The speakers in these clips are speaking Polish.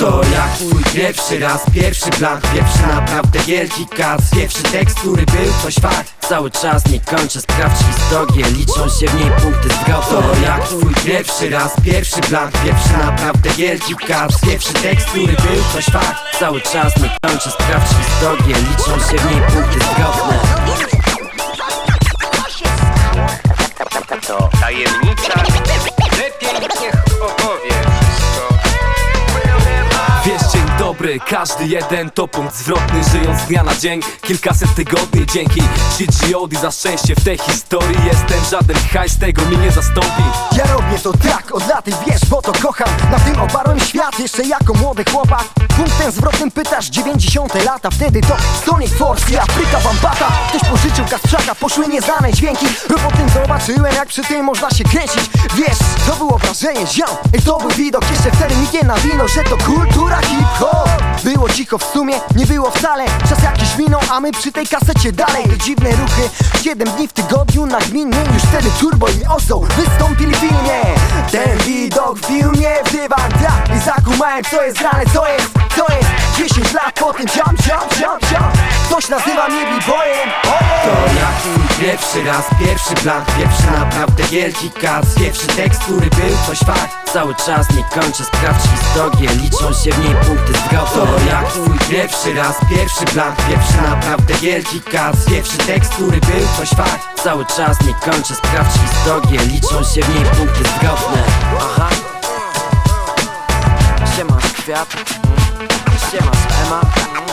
To jak twój pierwszy raz, pierwszy blank, pierwszy naprawdę wielki kat, pierwszy tekst, który był coś fakt. Cały czas nie kończę, sprawdź historię, liczą się w niej punkty zwrotu. To jak twój pierwszy raz, pierwszy blank, pierwszy naprawdę wielki kat, pierwszy tekst, który był coś fakt. Cały czas nie kończę, sprawdź historię, liczą się w niej punkty zwrotne. To tajemnica, lepiej niech opowie wszystko. Wiesz, dzień dobry, każdy jeden to punkt zwrotny. Żyjąc z dnia na dzień, kilkaset tygodni. Dzięki GGOD za szczęście w tej historii jestem. Żaden hajs tego mi nie zastąpi. Ja robię to tak od lat i wiesz, bo to kocham. Na tym oparłem świat jeszcze jako młody chłopak. Punktem zwrotnym pytasz 90 lata. Wtedy to Sonic Force i Afryka Bambata. Ktoś pożyczył Kasprzaka, poszły nieznane dźwięki. Robotem zobaczyłem, jak przy tym można się kręcić. Wiesz, to było wrażenie, ziom. Ej, to był widok, jeszcze wtedy nikt nie nawinął, że to kultura hip-hop. Było cicho w sumie, nie było wcale. Czas jakiś minął, a my przy tej kasecie dalej. Te dziwne ruchy, 7 dni w tygodniu nagminnie. Już wtedy Turbo i Ozo wystąpili w filmie. Ten widok wbił mnie w dywan, i zakumałem, co jest grane, co jest 10 lat po tym jump. Ktoś nazywa mnie b-boyem. To jak twój pierwszy raz, pierwszy blank, pierwszy naprawdę wielki kat, pierwszy tekst, który był coś fakt. Cały czas nie kończę, sprawdź historię, liczą się w niej punkty zwrotu. To jak twój pierwszy raz, pierwszy blank, pierwszy naprawdę wielki kat, pierwszy tekst, który był coś fakt. Cały czas nie kończę, sprawdź historię, liczą się w niej punkty zwrotne. Aha. Siema z kwiat, siema z Ema.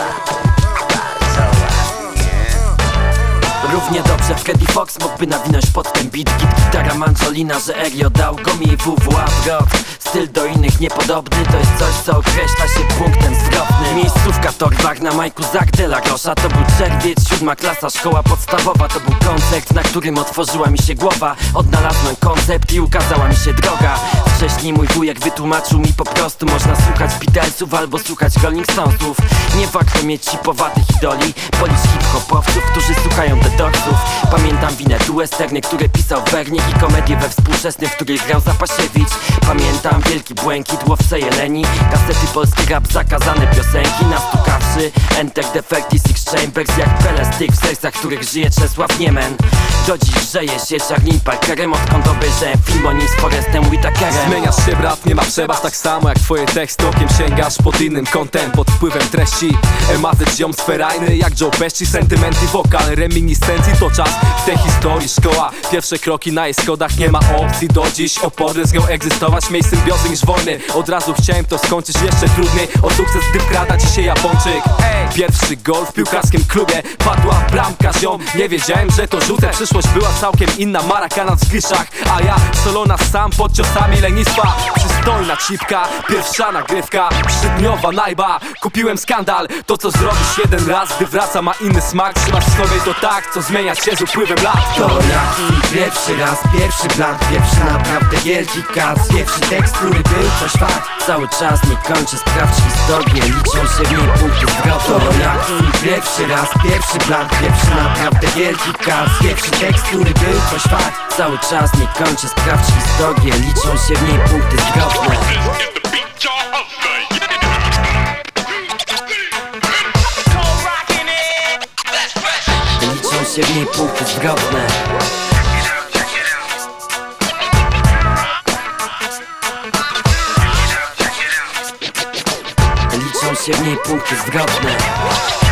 Równie dobrze Freddy Fox mógłby nawinąć pod ten beat. Gitara Mancholina, że Erio dał go mi WWA wrot. Styl do innych niepodobny, to jest coś, co określa się punktem zwrotnym. Miejscówka Torwar na majku Zak de la Rocha. To był czerwiec, 7. klasa, szkoła podstawowa. To był koncert, na którym otworzyła mi się głowa. Odnalazłem koncept i ukazała mi się droga. Wcześniej mój wujek wytłumaczył mi po prostu: można słuchać Beatlesów albo słuchać Rolling Stonesów. Nie warto mieć hipowatych idoli, policz hip-hopowców, którzy słuchają The Dogsów. Pamiętam Winnetu, westerny, które pisał Wernik, i komedię we współczesnym, w której grał Zapasiewicz. Pamiętam Wielki Błękit, Łowcę Jeleni, kasety polski rap, zakazane piosenki. Nastukawszy Enter the 36 Chambers, jak Pele z tych w sercach, których żyje Czesław Niemen. Do dziś grzeje się Charlie Parkerem, odkąd obejrzałem film o nim z Forestem Whitakerem. Zmieniasz się, brat, nie ma przebacz. Tak samo jak twoje teksty, okiem sięgasz pod innym kątem, pod wpływem treści. Mazet ziom sferajny jak Joe Pesci, sentymenty, wokal, reminiscencji. To czas w tej historii, szkoła, pierwsze kroki na jej schodach. Nie ma opcji do dziś, oporny z nią egzystować. Mniej symbiozy niż wojny, od razu chciałem to skończyć jeszcze trudniej. O sukces, gdy wkrada dzisiaj Japończyk. Pierwszy gol w piłkarskim klubie, padła bramka, ziom. Nie wiedziałem, że to rzucę. Przyszłość była całkiem inna, Marakanat w Zgryszach, a ja solona sam pod ciosami lenistwa. Przystojna cipka, pierwsza nagrywka, 3-dniowa najba. Kupiłem skandal, to co zrobisz jeden raz, gdy wraca ma inny smak. Trzymasz w sobie to tak, co zmienia się z upływem lat. To jak twój pierwszy raz, pierwszy blank, pierwszy naprawdę wielki kat, pierwszy tekst, który był coś fakt. Cały czas nie kończę, sprawdź historię, liczą się w niej punkty zwrotu. To jak twój pierwszy raz, pierwszy blank, pierwszy naprawdę wielki kat, pierwszy tekst, który był coś fakt. Cały czas nie kończę, sprawdź historię, liczą się w niej punkty zwrotne. Liczą się w niej punkty zwrotne. Liczą się w niej punkty zwrotne.